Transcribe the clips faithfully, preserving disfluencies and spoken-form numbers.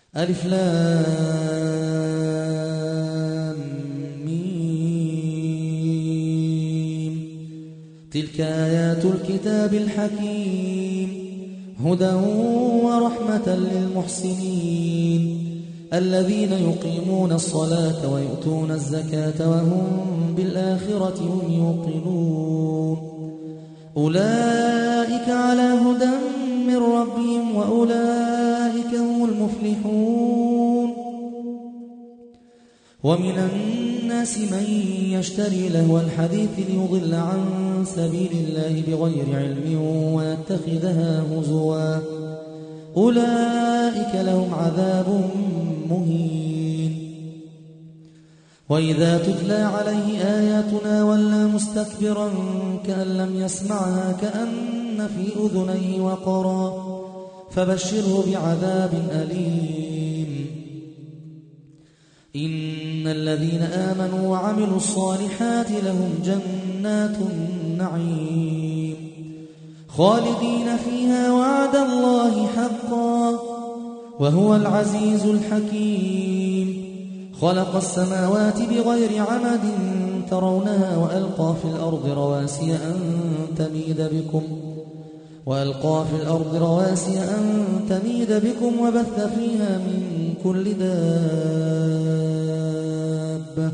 ألف لام ميم. تلك آيات الكتاب الحكيم هدى ورحمة للمحسنين الذين يقيمون الصلاة ويؤتون الزكاة وهم بالآخرة هم يوقنون أولئك على هدى من ربهم وأولئك هم المفلحون. ومن الناس من يشتري لهو الحديث ليضل عن سبيل الله بغير علم ويتخذها هزوا أولئك لهم عذاب مهين. وإذا تتلى عليه آياتنا ولى مستكبرا كأن لم يسمعها كأن في أذنيه وقرا فبشره بعذاب أليم. إن الذين آمنوا وعملوا الصالحات لهم جنات النعيم خالدين فيها وعد الله حقا وهو العزيز الحكيم. خلق السماوات بغير عمد ترونها وألقى في الأرض رواسي أن تميد بكم وألقى في الأرض رواسي أن تميد بكم وبث فيها من كل دابة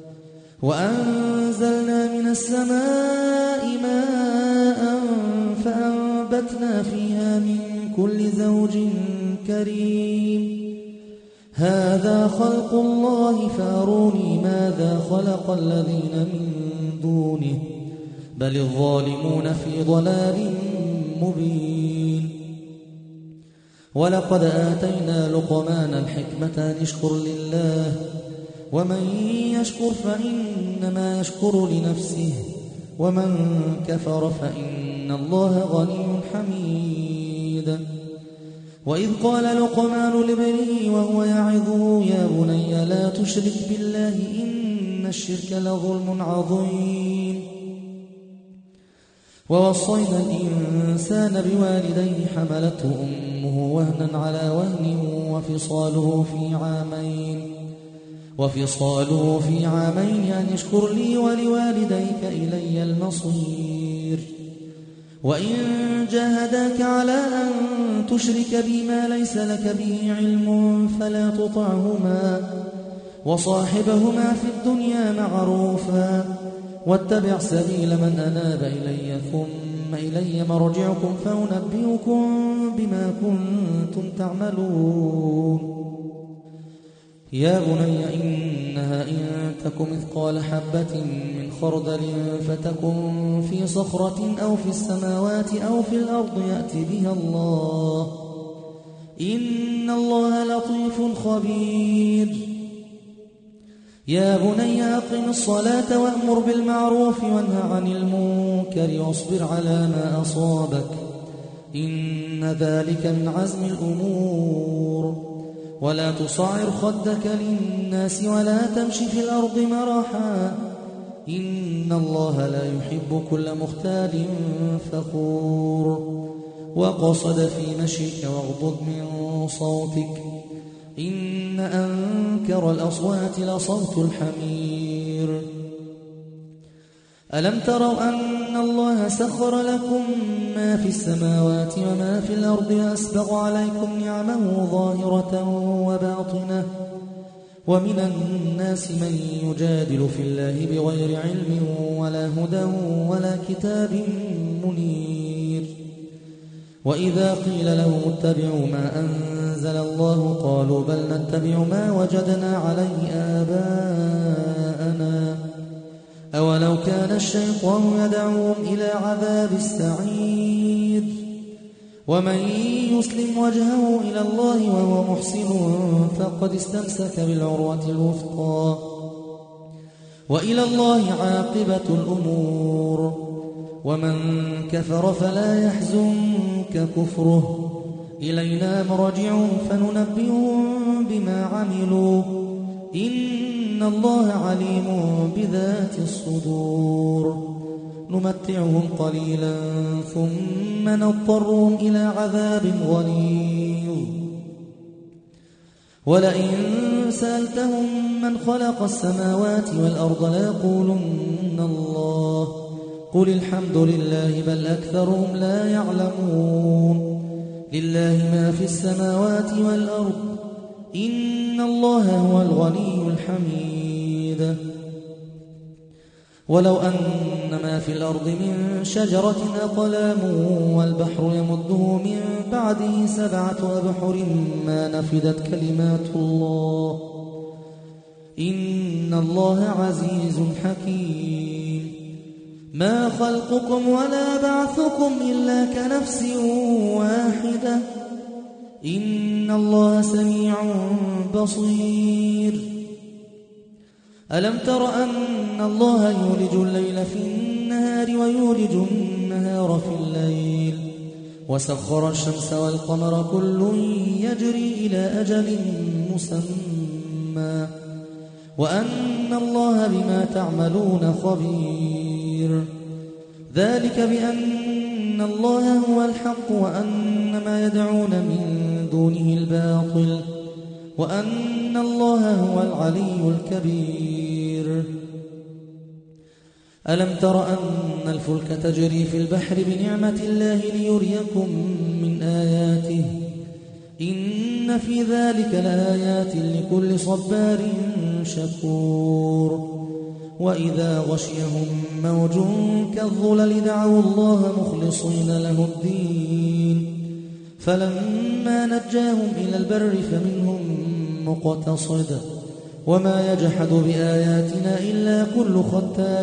وأنزلنا من السماء ماء فأنبتنا فيها من كل زوج كريم. هذا خلق الله فأروني ماذا خلق الذين من دونه بل الظالمون في ضلال مبين. ولقد آتينا لقمان الحكمة أن اشكر لله ومن يشكر فإنما يشكر لنفسه ومن كفر فإن الله غني حميد. وإذ قال لقمان لابنه وهو يعظه يا بني لا تشرك بالله إن الشرك لظلم عظيم. ووصينا الإنسان بوالديه حملته أمه وهنا على وهن وفصاله في عامين وفصاله في عامين أن اشكر لي ولوالديك إلي المصير. وإن جاهداك على أن تشرك بما ليس لك به علم فلا تطعهما وصاحبهما في الدنيا معروفا واتبع سبيل من أناب إلي ثم إلي مرجعكم فأنبئكم بما كنتم تعملون. يا بني إنها إن تك مثقال حبة من خردل فتكن في صخرة أو في السماوات أو في الأرض يأت بها الله إن الله لطيف خبير. يا بني أقم الصلاة وأمر بالمعروف وانه عن المنكر واصبر على ما أصابك إن ذلك من عزم الأمور. ولا تصعر خدك للناس ولا تمشي في الأرض مرحا إن الله لا يحب كل مختال فخور. وقصد في مشيك واغضض من صوتك إن أنكر الأصوات لصوت الحمير. ألم تروا أن الله سخر لكم ما في السماوات وما في الأرض وأسبغ عليكم نعمه ظاهرة وباطنة ومن الناس من يجادل في الله بغير علم ولا هدى ولا كتاب منير. وإذا قيل لهم اتبعوا ما أنزل الله قالوا بل نتبع ما وجدنا عليه آباءنا أولو كان الشيطان يدعوهم إلى عذاب السعير. ومن يسلم وجهه إلى الله وهو محسن فقد استمسك بالعروة الوثقى وإلى الله عاقبة الأمور. ومن كفر فلا يحزنك كفره إلينا مرجعهم فننبئهم بما عملوا إن الله عليم بذات الصدور. نمتعهم قليلا ثم نضطرهم إلى عذاب غليظ. ولئن سألتهم من خلق السماوات والأرض ليقولن الله قل الحمد لله بل أكثرهم لا يعلمون لله ما في السماوات والأرض إن الله هو الغني الحميد ولو أن ما في الأرض من شجرة أقلام والبحر يمده من بعده سبعة أبحر ما نفدت كلمات الله إن الله عزيز حكيم ما خلقكم ولا بعثكم إلا كنفس واحدة إن الله سميع بصير ألم تر أن الله يولج الليل في النهار ويولج النهار في الليل وسخر الشمس والقمر كل يجري إلى أجل مسمى وأن الله بما تعملون خبير ذلك بأن الله هو الحق وأن ما يدعون من دونه الباطل وأن الله هو العلي الكبير ألم تر أن الفلك تجري في البحر بنعمة الله ليريكم من آياته إن في ذلك لآيات لكل صبار شكور وإذا غشيهم موج كالظلل دعوا الله مخلصين له الدين فلما نجاهم إلى البر فمنهم مقتصد وما يجحد بآياتنا إلا كل ختار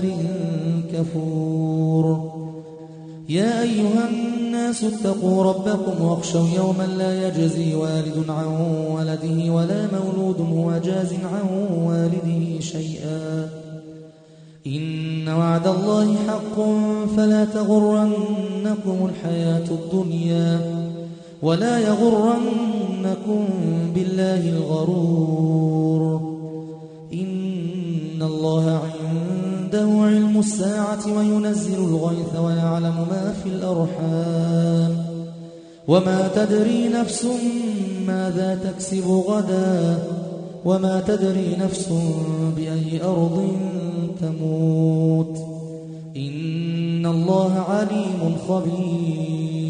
كفور يا أيها الناس اتقوا ربكم واخشوا يوما لا يجزي والد عن ولده ولا مولود هو جاز عن والده شيئا إن وعد الله حق فلا تغرنكم الحياة الدنيا ولا يغرنكم بالله الغرور إن الله عنده علم الساعة وينزل الغيث ويعلم ما في الأرحام وما تدري نفس ماذا تكسب غدا وما تدري نفس بأي أرض تموت إن الله عليم خبير